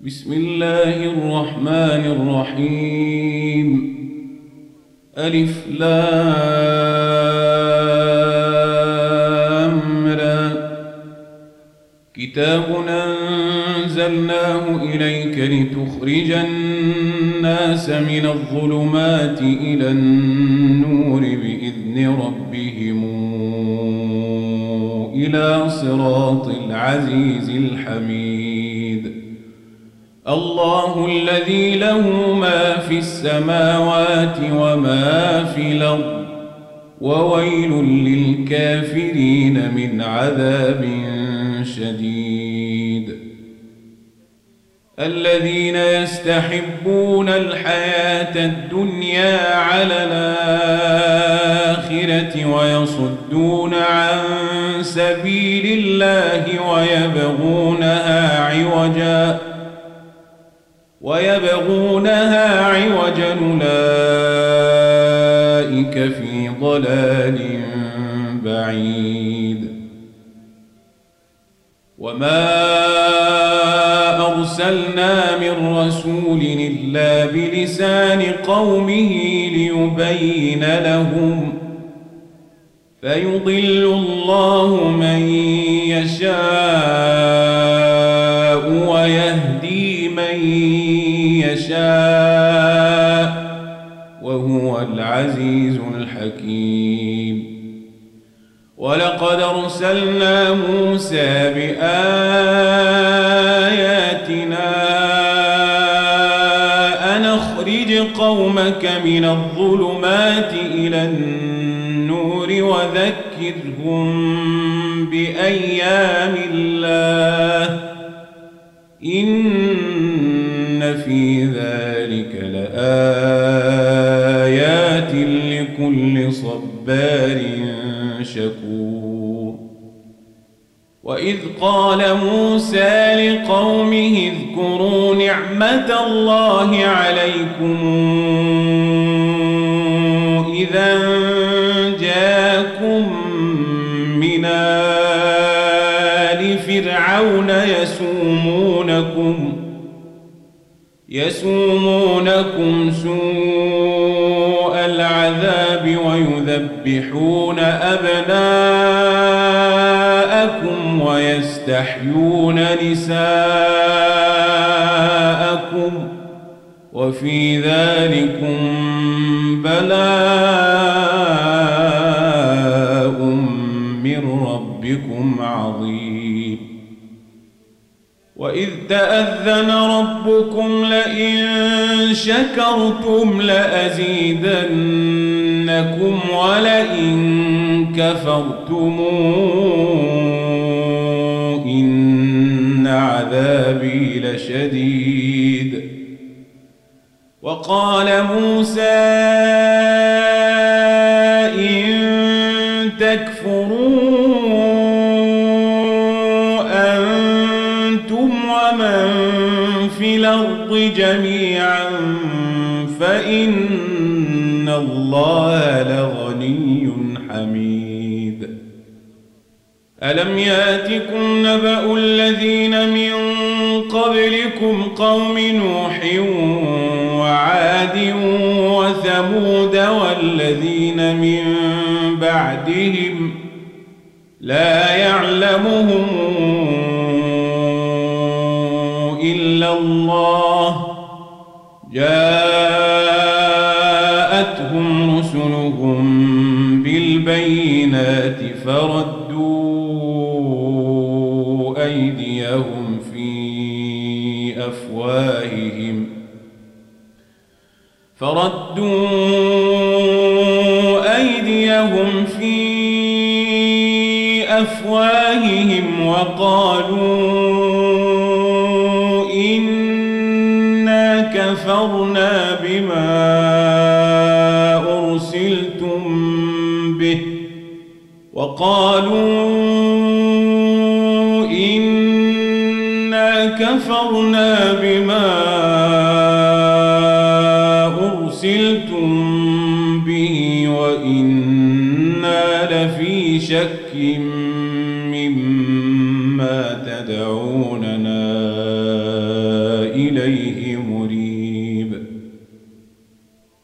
بسم الله الرحمن الرحيم. ألف لام را. كتاب أنزلناه إليك لتخرج الناس من الظلمات إلى النور بإذن ربهم إلى صراط العزيز الحميد. الله الذي له ما في السماوات وما في الأرض وويل للكافرين من عذاب شديد. الذين يستحبون الحياة الدنيا على الآخرة ويصدون عن سبيل الله ويبغونها عوجا أولئك في ضلال بعيد. وما أرسلنا من رسول إلا بلسان قومه ليبين لهم فيضل الله من يشاء ويهدي من يشاء وهو العزيز الحكيم. ولقد أرسلنا موسى بآياتنا أن أخرج قومك من الظلمات إلى النور وذكرهم بأيام الله إن في ذلك لآيات لكل صبار شكور. وإذ قال موسى لقومه اذكروا نعمة الله عليكم إذا جاءكم من آل فرعون يسومونكم سوء العذاب ويذبحون أبناءكم ويستحيون نساءكم وفي ذلكم بلاء من ربكم عظيم. وإذ تأذن ربكم لئن شكرتم لأزيدنكم ولئن كفرتم إن عذابي لشديد. وقال موسى إن تكفروا أنتم ومن في الأرض جميعا فإن الله لغني حميد. ألم يأتكم نبأ الذين من قبلكم قوم نوح وعاد وثمود والذين من بعدهم لا يعلمهم إلا الله جاءتهم رسلهم بالبينات فردوا أيديهم في أفواههم وقالوا إنا كفرنا بما أرسلتم به وإنا لفي شك مما تدعوننا إليه مريب.